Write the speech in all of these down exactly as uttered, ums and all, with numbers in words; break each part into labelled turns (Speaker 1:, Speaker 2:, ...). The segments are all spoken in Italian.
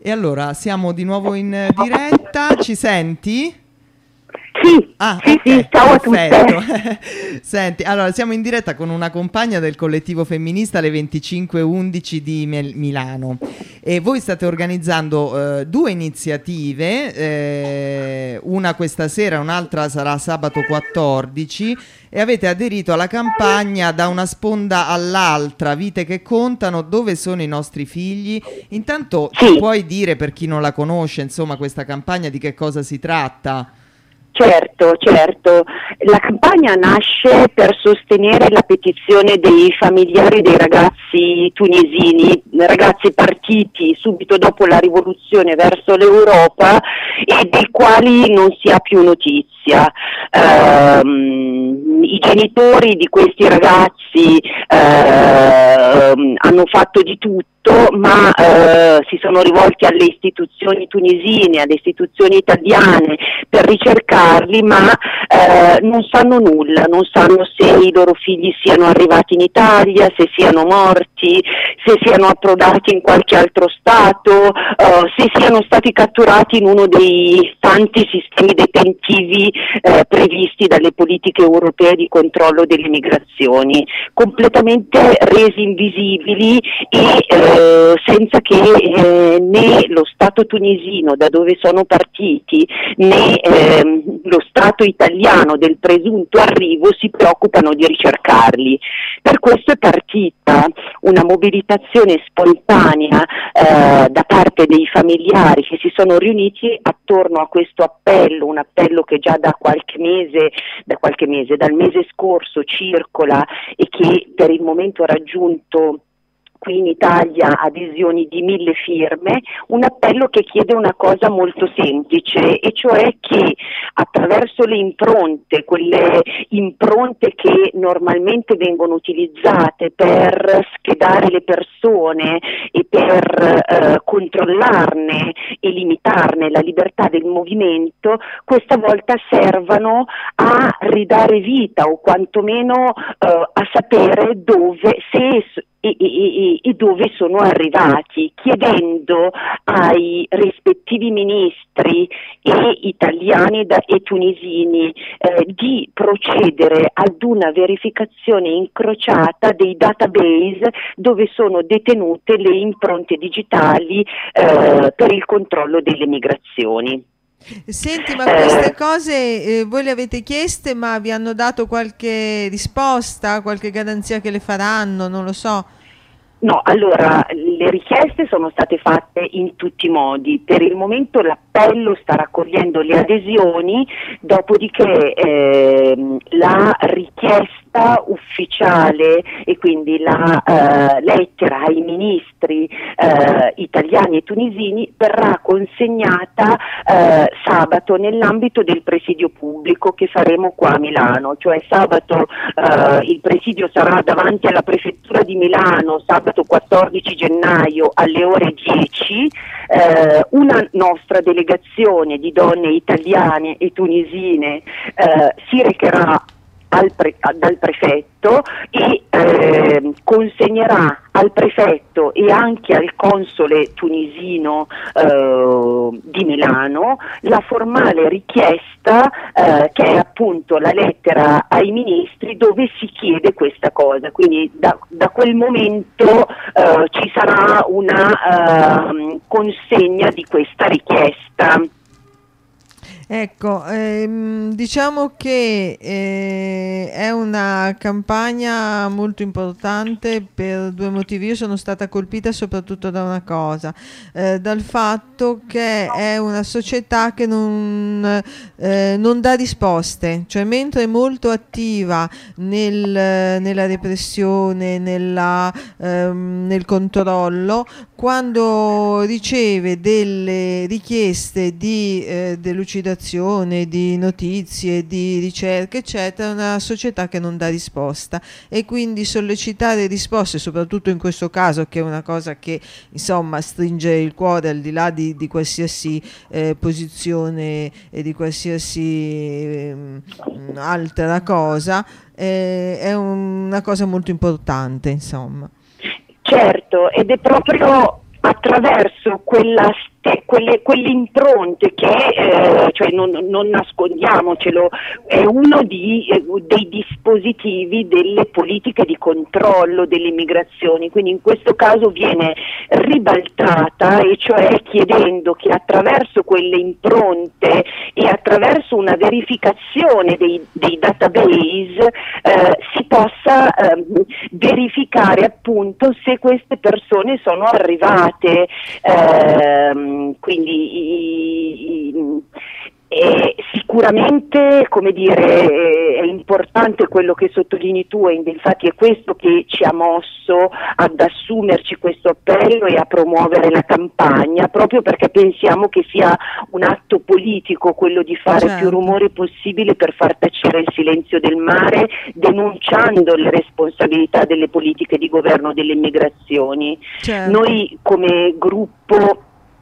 Speaker 1: E allora siamo di nuovo in diretta, ci senti?
Speaker 2: Sì,
Speaker 1: ah,
Speaker 2: sì,
Speaker 1: okay,
Speaker 2: sì, ciao
Speaker 1: perfetto.
Speaker 2: a tutte.
Speaker 1: Senti, allora siamo in diretta con una compagna del collettivo femminista Le venticinque undici di Mil- Milano e voi state organizzando eh, due iniziative, eh, una questa sera, un'altra sarà sabato quattordici, e avete aderito alla campagna Da una sponda all'altra, vite che contano, dove sono i nostri figli? Intanto
Speaker 2: Sì.
Speaker 1: ci puoi dire, per chi non la conosce, insomma, questa campagna di che cosa si tratta?
Speaker 2: Certo, certo. La campagna nasce per sostenere la petizione dei familiari dei ragazzi tunisini, ragazzi partiti subito dopo la rivoluzione verso l'Europa e dei quali non si ha più notizia. Um, I genitori di questi ragazzi uh, hanno fatto di tutto, ma uh, si sono rivolti alle istituzioni tunisine, alle istituzioni italiane per ricercarli, ma eh, non sanno nulla, non sanno se i loro figli siano arrivati in Italia, se siano morti, se siano approdati in qualche altro stato, uh, se siano stati catturati in uno dei tanti sistemi detentivi eh, previsti dalle politiche europee di controllo delle migrazioni, completamente resi invisibili e eh, senza che eh, né lo Stato tunisino, da dove sono partiti, né ehm, lo Stato italiano del presunto arrivo si preoccupano di ricercarli. Per questo è partita una mobilitazione spontanea eh, da parte dei familiari che si sono riuniti attorno a questo appello, un appello che già da qualche mese, da qualche mese, dal mese scorso circola e che per il momento ha raggiunto qui in Italia adesioni di mille firme, un appello che chiede una cosa molto semplice, e cioè che attraverso le impronte, quelle impronte che normalmente vengono utilizzate per schedare le persone e per eh, controllarne e limitarne la libertà del movimento, questa volta servano a ridare vita o quantomeno eh, a sapere dove, se E, e, e dove sono arrivati, chiedendo ai rispettivi ministri e italiani da, e tunisini eh, di procedere ad una verificazione incrociata dei database dove sono detenute le impronte digitali eh, per il controllo delle migrazioni.
Speaker 3: Senti, ma queste cose eh, voi le avete chieste, ma vi hanno dato qualche risposta, qualche garanzia che le faranno? Non lo so.
Speaker 2: No, allora, le richieste sono state fatte in tutti i modi. Per il momento l'appello sta raccogliendo le adesioni, dopodiché eh, la richiesta ufficiale e quindi la eh, lettera ai ministri eh, italiani e tunisini verrà consegnata eh, sabato nell'ambito del presidio pubblico che faremo qua a Milano, cioè sabato eh, il presidio sarà davanti alla prefettura di Milano, sabato quattordici gennaio alle ore dieci, eh, una nostra delegazione di donne italiane e tunisine eh, si recherà al pre- dal prefetto e eh, consegnerà al prefetto e anche al console tunisino eh, di Milano la formale richiesta eh, che è appunto la lettera ai ministri dove si chiede questa cosa. Quindi da, da quel momento eh, ci sarà una eh, consegna di questa richiesta.
Speaker 3: Ecco, ehm, diciamo che eh, è una campagna molto importante per due motivi. Io sono stata colpita soprattutto da una cosa, eh, dal fatto che è una società che non, eh, non dà risposte, cioè mentre è molto attiva nel, nella repressione, nella, ehm, nel controllo, quando riceve delle richieste di eh, delucidazione, di notizie, di ricerche, eccetera, è una società che non dà risposta, e quindi sollecitare risposte, soprattutto in questo caso, che è una cosa che insomma stringe il cuore al di là di, di qualsiasi eh, posizione e di qualsiasi eh, altra cosa, eh, è un, una cosa molto importante, insomma.
Speaker 2: Certo, ed è proprio attraverso quella Quelle, quelle impronte che, eh, cioè non, non nascondiamocelo, è uno di, eh, dei dispositivi delle politiche di controllo delle migrazioni, quindi in questo caso viene ribaltata, e cioè chiedendo che attraverso quelle impronte e attraverso una verificazione dei, dei database eh, si possa eh, verificare appunto se queste persone sono arrivate. Eh, quindi i, i, e sicuramente, come dire, è importante quello che sottolinei tu, e infatti è questo che ci ha mosso ad assumerci questo appello e a promuovere la campagna, proprio perché pensiamo che sia un atto politico quello di fare
Speaker 3: certo.
Speaker 2: più rumore possibile per far tacere il silenzio del mare, denunciando le responsabilità delle politiche di governo delle immigrazioni.
Speaker 3: Certo.
Speaker 2: Noi come gruppo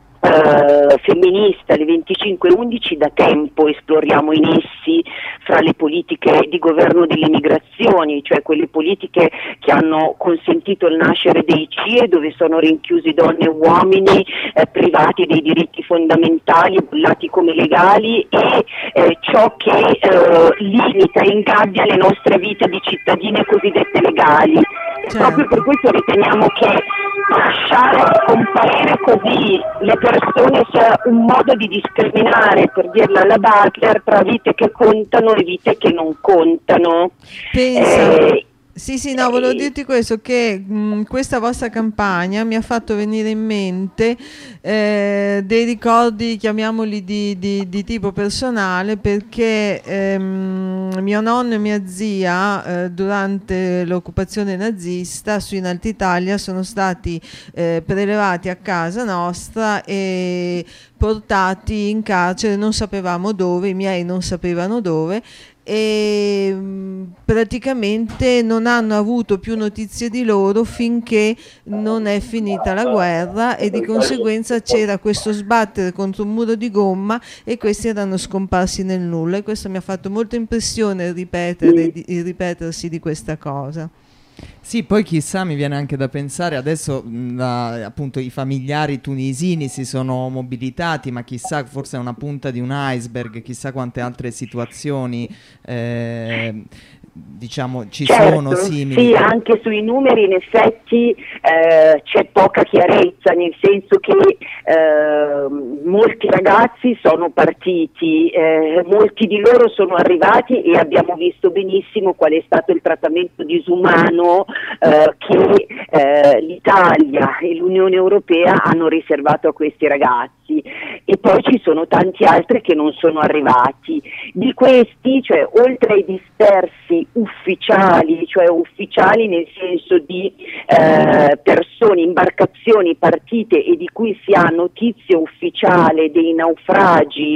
Speaker 2: Uh, femminista, le venticinque undici, da tempo esploriamo i nessi fra le politiche di governo delle migrazioni, cioè quelle politiche che hanno consentito il nascere dei C I E, dove sono rinchiusi donne e uomini eh, privati dei diritti fondamentali, bollati come legali, e eh, ciò che eh, limita e ingabbia le nostre vite di cittadine cosiddette legali.
Speaker 3: Certo.
Speaker 2: Proprio per questo riteniamo che lasciare scomparire così le persone sia un modo di discriminare, per dirla alla Butler, tra vite che contano e vite che non contano.
Speaker 3: Pensa.
Speaker 2: Eh,
Speaker 3: Sì, sì, no, volevo dirti questo, che mh, questa vostra campagna mi ha fatto venire in mente eh, dei ricordi, chiamiamoli di, di, di tipo personale, perché ehm, mio nonno e mia zia eh, durante l'occupazione nazista su in Alta Italia sono stati eh, prelevati a casa nostra e portati in carcere, non sapevamo dove, i miei non sapevano dove, e praticamente non hanno avuto più notizie di loro finché non è finita la guerra, e di conseguenza c'era questo sbattere contro un muro di gomma e questi erano scomparsi nel nulla, e questo mi ha fatto molta impressione il, ripetere, il ripetersi di questa cosa.
Speaker 1: Sì, poi chissà, mi viene anche da pensare, adesso mh, la, appunto i familiari tunisini si sono mobilitati, ma chissà, forse è una punta di un iceberg, chissà quante altre situazioni eh, diciamo ci
Speaker 2: certo,
Speaker 1: sono simili.
Speaker 2: Sì, anche sui numeri in effetti eh, c'è poca chiarezza, nel senso che eh, molti ragazzi sono partiti, eh, molti di loro sono arrivati e abbiamo visto benissimo qual è stato il trattamento disumano eh, che eh, l'Italia e l'Unione Europea hanno riservato a questi ragazzi, e poi ci sono tanti altri che non sono arrivati. Di questi, cioè oltre ai dispersi ufficiali, cioè ufficiali nel senso di eh, persone, imbarcazioni partite e di cui si ha notizia ufficiale dei naufragi,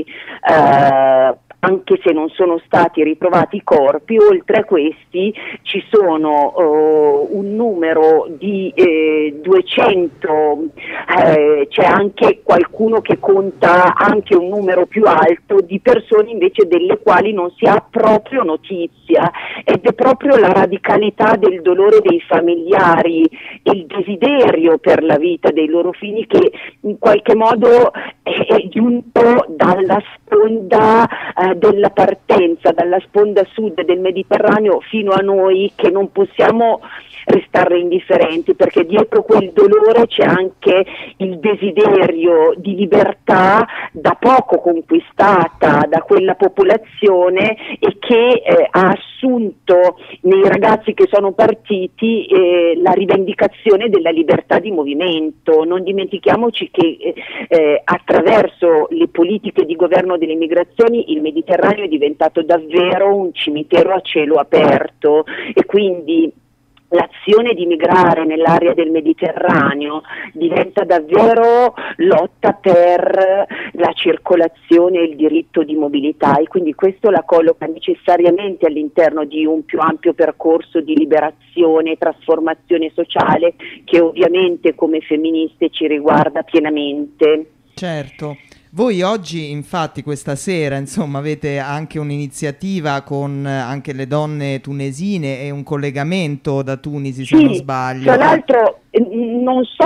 Speaker 2: eh, anche se non sono stati ritrovati i corpi, oltre a questi ci sono uh, un numero di eh, duecento, eh, c'è anche qualcuno che conta anche un numero più alto di persone invece delle quali non si ha proprio notizia, ed è proprio la radicalità del dolore dei familiari e il desiderio per la vita dei loro figli che in qualche modo è, è giunto dalla sponda eh, della partenza, dalla sponda sud del Mediterraneo fino a noi, che non possiamo restare indifferenti, perché dietro quel dolore c'è anche il desiderio di libertà da poco conquistata da quella popolazione, e che eh, ha assunto nei ragazzi che sono partiti eh, la rivendicazione della libertà di movimento. Non dimentichiamoci che eh, eh, attraverso le politiche di governo delle migrazioni il Mediterraneo è diventato davvero un cimitero a cielo aperto, e quindi l'azione di migrare nell'area del Mediterraneo diventa davvero lotta per la circolazione e il diritto di mobilità, e quindi questo la colloca necessariamente all'interno di un più ampio percorso di liberazione e trasformazione sociale che ovviamente come femministe ci riguarda pienamente.
Speaker 1: Certo. Voi oggi, infatti, questa sera, insomma, avete anche un'iniziativa con anche le donne tunesine e un collegamento da Tunisi, se
Speaker 2: sì,
Speaker 1: non sbaglio.
Speaker 2: Tra l'altro, non so se sia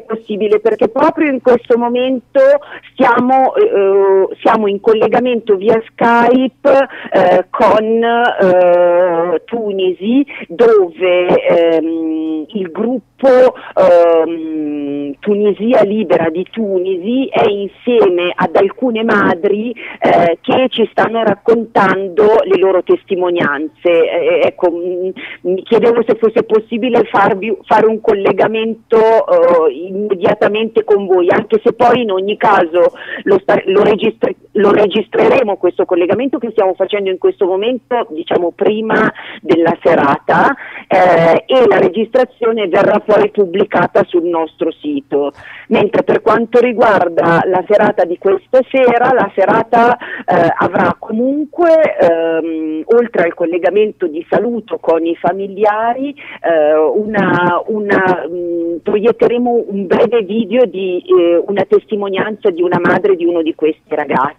Speaker 2: possibile, perché proprio in questo momento stiamo, eh, siamo in collegamento via Skype eh, con eh, Tunisi, dove ehm, il gruppo ehm, Tunisia Libera di Tunisi è insieme ad alcune madri eh, che ci stanno raccontando le loro testimonianze. Eh, ecco, mh, mi chiedevo se fosse possibile farvi, fare un collegamento eh, immediatamente con voi, anche se poi in ogni caso lo, sta, lo, registre, lo registreremo questo collegamento che stiamo facendo in questo momento, diciamo prima della serata, eh, e la registrazione verrà poi pubblicata sul nostro sito. Mentre per quanto riguarda la serata di questa sera, la serata eh, avrà comunque, ehm, oltre al collegamento di saluto con i familiari, eh, una, una, mh, proietteremo un breve video di eh, una testimonianza di una madre di uno di questi ragazzi.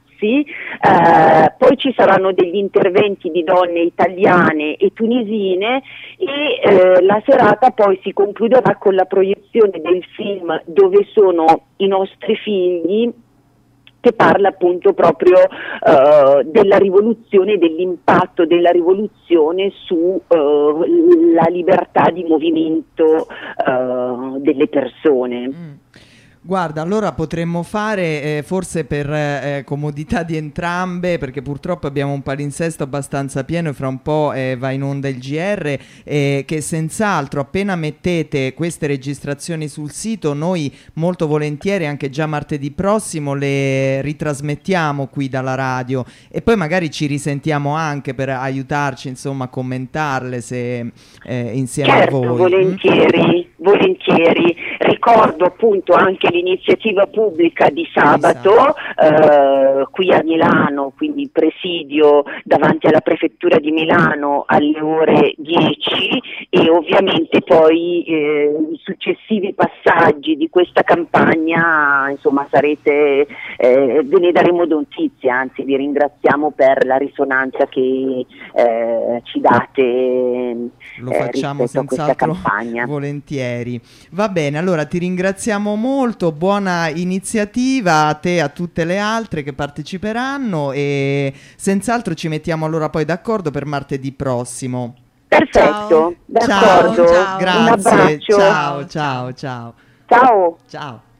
Speaker 2: Eh, poi ci saranno degli interventi di donne italiane e tunisine e eh, la serata poi si concluderà con la proiezione del film Dove sono i nostri figli, che parla appunto proprio uh, della rivoluzione, dell'impatto della rivoluzione sulla uh, libertà di movimento uh, delle persone.
Speaker 1: Mm. Guarda, allora potremmo fare, eh, forse per eh, comodità di entrambe, perché purtroppo abbiamo un palinsesto abbastanza pieno e fra un po' eh, va in onda il G R, eh, che senz'altro appena mettete queste registrazioni sul sito, noi molto volentieri anche già martedì prossimo le ritrasmettiamo qui dalla radio e poi magari ci risentiamo anche per aiutarci, insomma, a commentarle se eh, insieme
Speaker 2: certo,
Speaker 1: a voi.
Speaker 2: volentieri, mm? volentieri. Ricordo appunto anche l'iniziativa pubblica di sabato eh, qui a Milano, quindi presidio davanti alla prefettura di Milano alle ore dieci, e ovviamente poi eh, i successivi passaggi di questa campagna, insomma, sarete, eh, ve ne daremo notizia, anzi vi ringraziamo per la risonanza che eh, ci date.
Speaker 1: Lo facciamo
Speaker 2: eh,
Speaker 1: senz'altro volentieri. Va bene, allora ti ringraziamo molto, buona iniziativa a te e a tutte le altre che parteciperanno e senz'altro ci mettiamo allora poi d'accordo per martedì prossimo.
Speaker 2: Perfetto, d'accordo.
Speaker 1: Ciao, ciao. Grazie,
Speaker 2: un abbraccio.
Speaker 1: ciao, ciao, ciao.
Speaker 2: Ciao.
Speaker 1: Ciao.